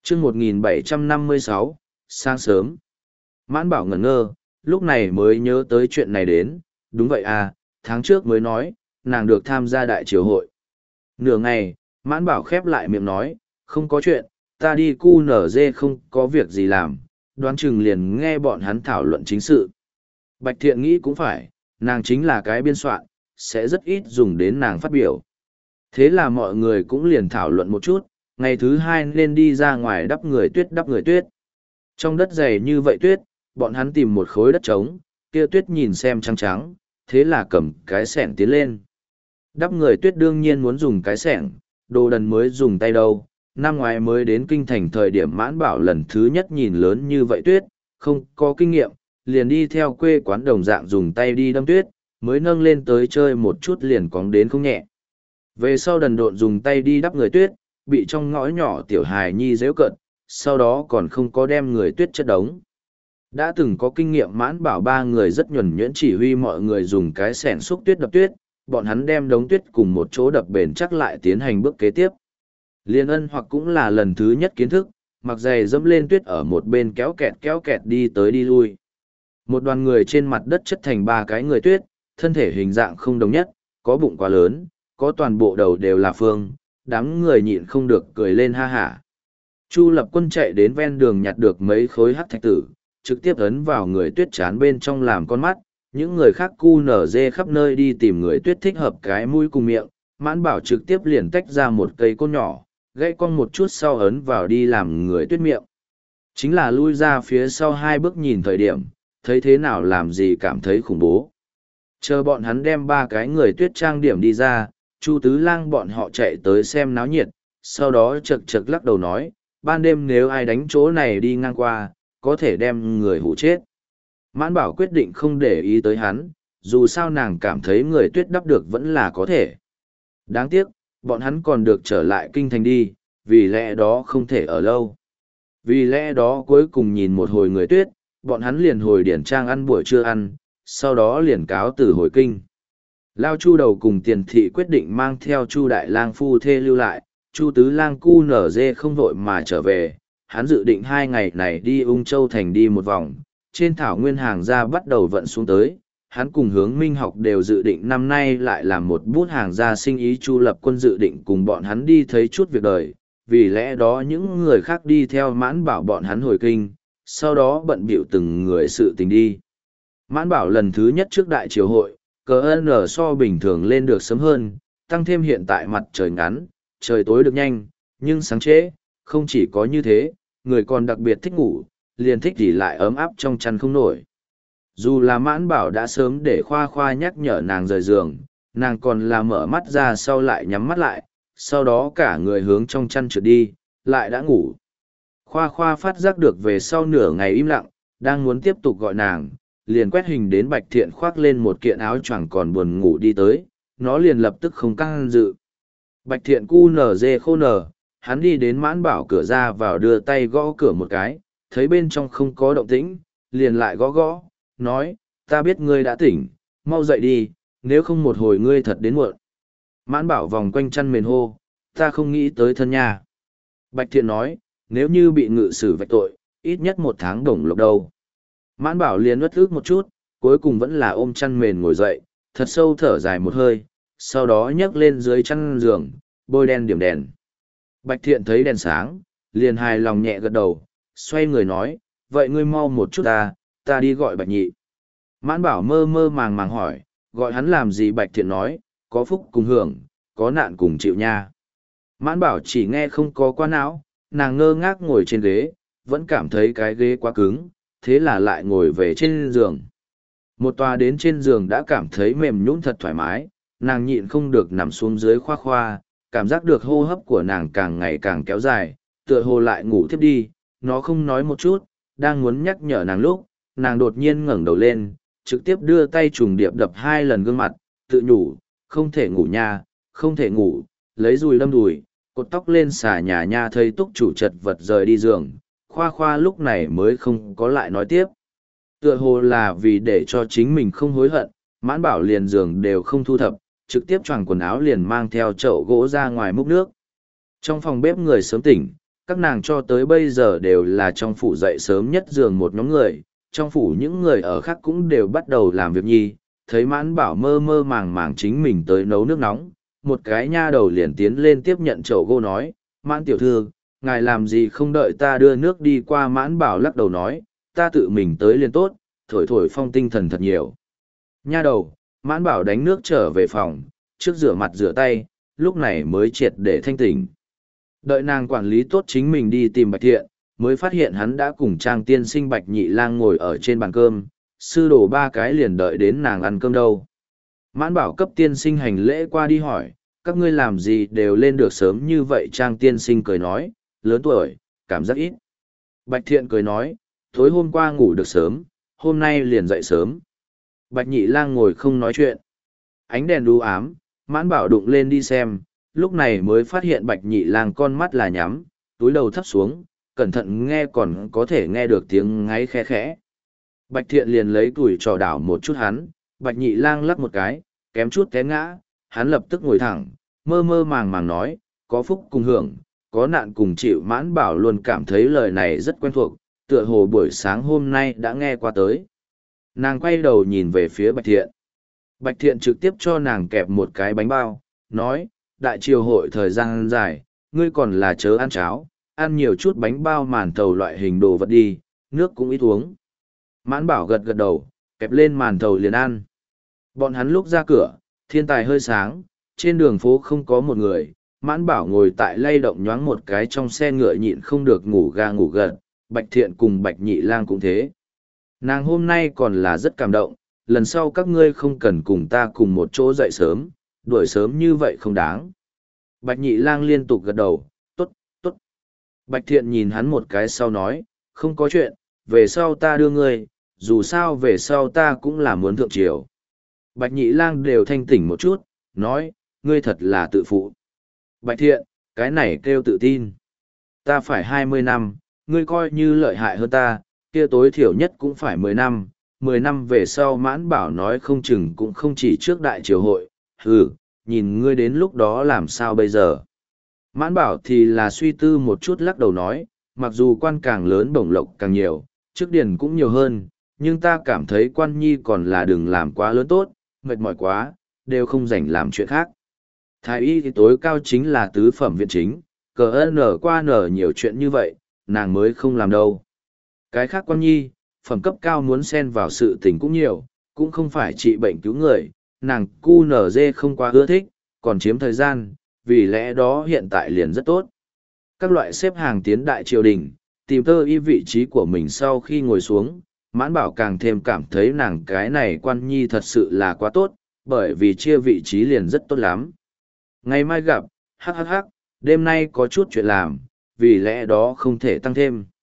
chương 1756, sáng sớm. Mãn Bảo ngẩn ngơ, lúc này mới nhớ tới chuyện này đến, đúng vậy à, tháng trước mới nói, nàng được tham gia đại triều hội. Nửa ngày, Mãn Bảo khép lại miệng nói, không có chuyện, ta đi cu nở dê không có việc gì làm, đoán chừng liền nghe bọn hắn thảo luận chính sự. Bạch Thiện nghĩ cũng phải, nàng chính là cái biên soạn, sẽ rất ít dùng đến nàng phát biểu. Thế là mọi người cũng liền thảo luận một chút, ngày thứ hai nên đi ra ngoài đắp người tuyết. Trong đất dày như vậy tuyết, bọn hắn tìm một khối đất trống, kia tuyết nhìn xem trắng trắng, thế là cầm cái xẻng tiến lên. Đắp người tuyết đương nhiên muốn dùng cái xẻng, đồ đần mới dùng tay đâu. Năm ngoái mới đến kinh thành thời điểm Mãn Bảo lần thứ nhất nhìn lớn như vậy tuyết, không có kinh nghiệm, liền đi theo quê quán đồng dạng dùng tay đi đâm tuyết, mới nâng lên tới chơi một chút liền cóng đến không nhẹ. Về sau đần độn dùng tay đi đắp người tuyết, bị trong ngõ nhỏ tiểu hài nhi dễu cận, sau đó còn không có đem người tuyết chất đống. Đã từng có kinh nghiệm Mãn Bảo ba người rất nhuần nhuyễn chỉ huy mọi người dùng cái xẻng xúc tuyết đập tuyết, bọn hắn đem đống tuyết cùng một chỗ đập bền chắc lại tiến hành bước kế tiếp. Liên Ân hoặc cũng là lần thứ nhất kiến thức, mặc giày dẫm lên tuyết ở một bên kéo kẹt đi tới đi lui. Một đoàn người trên mặt đất chất thành ba cái người tuyết, thân thể hình dạng không đồng nhất, có bụng quá lớn, có toàn bộ đầu đều là phương, đám người nhịn không được cười lên ha hả. Chu Lập Quân chạy đến ven đường nhặt được mấy khối hắc thạch tử, trực tiếp ấn vào người tuyết chán bên trong làm con mắt, những người khác cu nở dê khắp nơi đi tìm người tuyết thích hợp cái mũi cùng miệng, Mãn Bảo trực tiếp liền tách ra một cây côn nhỏ, gãy con một chút sau ấn vào đi làm người tuyết miệng. Chính là lui ra phía sau hai bước nhìn thời điểm, thấy thế nào làm gì cảm thấy khủng bố. Chờ bọn hắn đem ba cái người tuyết trang điểm đi ra, Chu Tứ Lang bọn họ chạy tới xem náo nhiệt, sau đó chật chật lắc đầu nói, ban đêm nếu ai đánh chỗ này đi ngang qua, có thể đem người hủ chết. Mãn Bảo quyết định không để ý tới hắn, dù sao nàng cảm thấy người tuyết đắp được vẫn là có thể. Đáng tiếc, bọn hắn còn được trở lại kinh thành đi, vì lẽ đó không thể ở lâu. Vì lẽ đó cuối cùng nhìn một hồi người tuyết, bọn hắn liền hồi điển trang ăn buổi trưa ăn, sau đó liền cáo từ hồi kinh. Lao Chu Đầu cùng Tiền Thị quyết định mang theo Chu Đại Lang phu thê lưu lại, Chu Tứ Lang cu nở dê không vội mà trở về, hắn dự định 2 ngày này đi Ung Châu Thành đi một vòng, trên thảo nguyên hàng ra bắt đầu vận xuống tới, hắn cùng Hướng Minh Học đều dự định năm nay lại làm một bút hàng ra sinh ý. Chu Lập Quân dự định cùng bọn hắn đi thấy chút việc đời, vì lẽ đó những người khác đi theo Mãn Bảo bọn hắn hồi kinh, sau đó bận bịu từng người sự tình đi. Mãn Bảo lần thứ nhất trước đại triều hội, cờ n so bình thường lên được sớm hơn, tăng thêm hiện tại mặt trời ngắn, trời tối được nhanh, nhưng sáng trễ, không chỉ có như thế, người còn đặc biệt thích ngủ, liền thích thì lại ấm áp trong chăn không nổi. Dù là Mãn Bảo đã sớm để Khoa Khoa nhắc nhở nàng rời giường, nàng còn là mở mắt ra sau lại nhắm mắt lại, sau đó cả người hướng trong chăn trượt đi, lại đã ngủ. Khoa Khoa phát giác được về sau nửa ngày im lặng, đang muốn tiếp tục gọi nàng, liền quét hình đến Bạch Thiện khoác lên một kiện áo choàng còn buồn ngủ đi tới, nó liền lập tức không căng dự. Bạch Thiện cu nở dê khô nở, hắn đi đến Mãn Bảo cửa ra vào đưa tay gõ cửa một cái, thấy bên trong không có động tĩnh, liền lại gõ gõ, nói, ta biết ngươi đã tỉnh, mau dậy đi, nếu không một hồi ngươi thật đến muộn. Mãn Bảo vòng quanh chăn mền hô, ta không nghĩ tới thân nhà. Bạch Thiện nói, nếu như bị ngự xử vạch tội, ít nhất 1 tháng đồng lộc đâu. Mãn Bảo liền uất ức một chút, cuối cùng vẫn là ôm chăn mền ngồi dậy, thật sâu thở dài một hơi, sau đó nhấc lên dưới chăn giường, bôi đen điểm đèn. Bạch Thiện thấy đèn sáng, liền hài lòng nhẹ gật đầu, xoay người nói, vậy ngươi mau một chút ta đi gọi Bạch Nhị. Mãn Bảo mơ mơ màng màng hỏi, gọi hắn làm gì? Bạch Thiện nói, có phúc cùng hưởng, có nạn cùng chịu nha. Mãn Bảo chỉ nghe không có qua não, nàng ngơ ngác ngồi trên ghế, vẫn cảm thấy cái ghế quá cứng, thế là lại ngồi về trên giường. Một tòa đến trên giường đã cảm thấy mềm nhũn thật thoải mái, nàng nhịn không được nằm xuống dưới Khoa Khoa, cảm giác được hô hấp của nàng càng ngày càng kéo dài, tựa hồ lại ngủ thiếp đi, nó không nói một chút, đang muốn nhắc nhở nàng lúc, nàng đột nhiên ngẩng đầu lên, trực tiếp đưa tay trùng điệp đập 2 lần gương mặt, tự nhủ, không thể ngủ nha, không thể ngủ, lấy dùi đâm đùi, cột tóc lên xà nhà nha, thấy túc chủ chật vật rời đi giường, Khoa Khoa lúc này mới không có lại nói tiếp. Tựa hồ là vì để cho chính mình không hối hận, Mãn Bảo liền giường đều không thu thập, trực tiếp choàng quần áo liền mang theo chậu gỗ ra ngoài múc nước. Trong phòng bếp người sớm tỉnh, Các nàng cho tới bây giờ đều là trong phủ dậy sớm nhất giường một nhóm người, trong phủ những người ở khác cũng đều bắt đầu làm việc nhi, thấy Mãn Bảo mơ mơ màng màng chính mình tới nấu nước nóng, một cái nha đầu liền tiến lên tiếp nhận chậu gỗ nói, Mãn tiểu thư, ngài làm gì không đợi ta đưa nước đi qua. Mãn Bảo lắc đầu nói, ta tự mình tới liền tốt, thổi thổi phong tinh thần thật nhiều. Nha đầu, Mãn Bảo đánh nước trở về phòng, trước rửa mặt rửa tay, lúc này mới triệt để thanh tỉnh. Đợi nàng quản lý tốt chính mình đi tìm Bạch Thiện, mới phát hiện hắn đã cùng Trang tiên sinh Bạch Nhị Lang ngồi ở trên bàn cơm, sư đồ ba cái liền đợi đến nàng ăn cơm đâu. Mãn Bảo cấp tiên sinh hành lễ qua đi hỏi, các ngươi làm gì đều lên được sớm như vậy. Trang tiên sinh cười nói, lớn tuổi, cảm giác ít. Bạch Thiện cười nói, tối hôm qua ngủ được sớm, hôm nay liền dậy sớm. Bạch Nhị Lang ngồi không nói chuyện. Ánh đèn đu ám, Mãn Bảo đụng lên đi xem, lúc này mới phát hiện Bạch Nhị Lang con mắt là nhắm, túi đầu thấp xuống, cẩn thận nghe còn có thể nghe được tiếng ngáy khẽ khẽ. Bạch Thiện liền lấy củi trò đảo một chút hắn, Bạch Nhị Lang lắc một cái, kém chút té ngã, hắn lập tức ngồi thẳng, mơ mơ màng màng nói, có phúc cùng hưởng, có nạn cùng chịu. Mãn Bảo luôn cảm thấy lời này rất quen thuộc, tựa hồ buổi sáng hôm nay đã nghe qua tới. Nàng quay đầu nhìn về phía Bạch Thiện. Bạch Thiện trực tiếp cho nàng kẹp một cái bánh bao, nói, đại triều hội thời gian dài, ngươi còn là chớ ăn cháo, ăn nhiều chút bánh bao màn thầu loại hình đồ vật đi, nước cũng ít uống. Mãn Bảo gật gật đầu, kẹp lên màn thầu liền ăn. Bọn hắn lúc ra cửa, thiên tài hơi sáng, trên đường phố không có một người, Mãn Bảo ngồi tại lay động nhoáng một cái trong xe ngựa nhịn không được ngủ ga ngủ gật, Bạch Thiện cùng Bạch Nhị Lang cũng thế. Nàng hôm nay còn là rất cảm động, lần sau các ngươi không cần cùng ta cùng một chỗ dậy sớm, đuổi sớm như vậy không đáng. Bạch Nhị Lang liên tục gật đầu, tốt, tốt. Bạch Thiện nhìn hắn một cái sau nói, không có chuyện, về sau ta đưa ngươi, dù sao về sau ta cũng là muốn thượng triều. Bạch Nhị Lang đều thanh tỉnh một chút, nói, ngươi thật là tự phụ. Bạch Thiện, cái này kêu tự tin. Ta phải 20 năm, ngươi coi như lợi hại hơn ta, kia tối thiểu nhất cũng phải 10 năm. 10 năm về sau Mãn Bảo nói không chừng cũng không chỉ trước đại triều hội, nhìn ngươi đến lúc đó làm sao bây giờ. Mãn Bảo thì là suy tư một chút lắc đầu nói, mặc dù quan càng lớn bổng lộc càng nhiều, chức điền cũng nhiều hơn, nhưng ta cảm thấy quan nhi còn là đừng làm quá lớn tốt, mệt mỏi quá, đều không rảnh làm chuyện khác. Thái y thì tối cao chính là tứ phẩm viện chính, cờ nở qua nở nhiều chuyện như vậy, nàng mới không làm đâu. Cái khác quan nhi, phẩm cấp cao muốn xen vào sự tình cũng nhiều, cũng không phải trị bệnh cứu người, nàng cu nở dê không quá ưa thích, còn chiếm thời gian, vì lẽ đó hiện tại liền rất tốt. Các loại xếp hàng tiến đại triều đình, tìm tơ y vị trí của mình sau khi ngồi xuống, Mãn Bảo càng thêm cảm thấy nàng cái này quan nhi thật sự là quá tốt, bởi vì chia vị trí liền rất tốt lắm. Ngày mai gặp, hắc, đêm nay có chút chuyện làm, vì lẽ đó không thể tăng thêm.